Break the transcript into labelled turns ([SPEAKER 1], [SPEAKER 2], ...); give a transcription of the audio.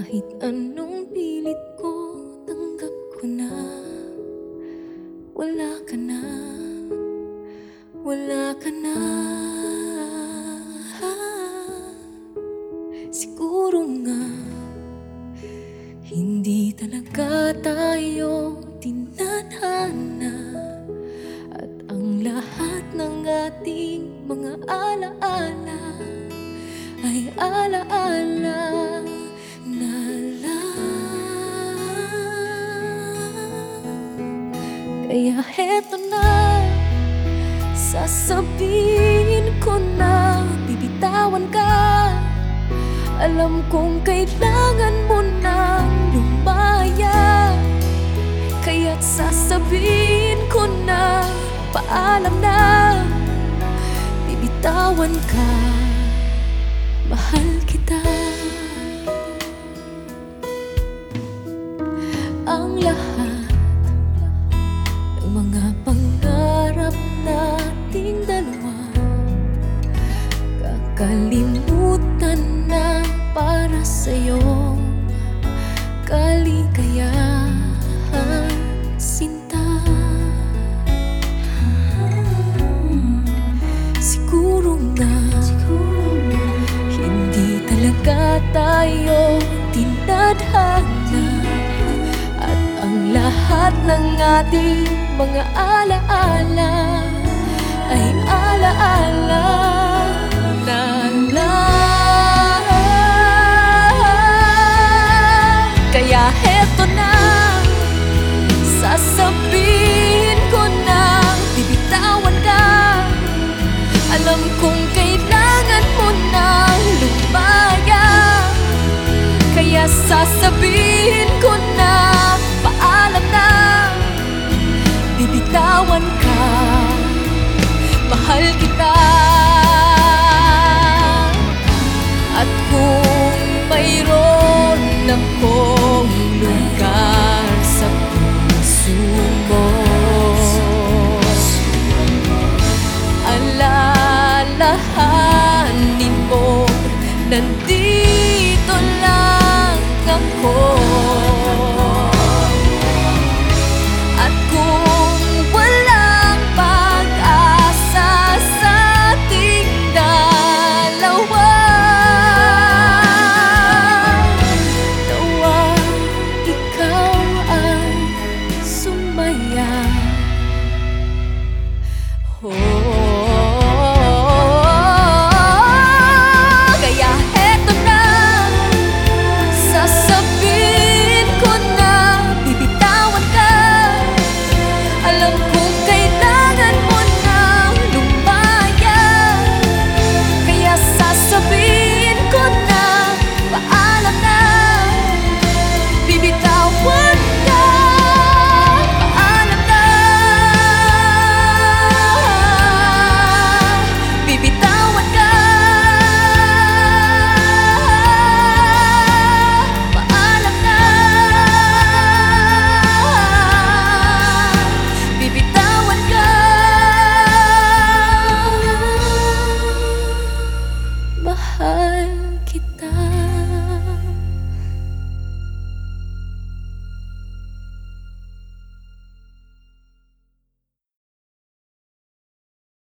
[SPEAKER 1] Kahit anong pilit ko, tanggap ko na. Wala ka na, wala ka na. Siguro nga hindi talaga tayo tinadhana, at ang lahat ng ating mga alaala ay alaala na lang. Kaya heto na, sasabihin ko na bibitawan ka. Alam kong kailangan mo nang lumaya, kaya't sasabihin ko na paalam na. Bibitawan ka, mahal kita. Ang lahat ng mga pangarap nating dalawa, kakalimutan na para sa'yo. Kaligayahan, sinta. Siguro nga hindi talaga tayo tinadhana, at ang lahat ng ating mga alaala ay alaala na lang. Kaya heto na, sasabihin ko na bibitawan ka. Alam kong kailangan mo nang lumaya, kaya sasabihin ko na paalam na. Bibitawan ka, mahal kita. At kung mayroon akong lugar sa puso mo, alalahanin mo, nandito lang ako. At kung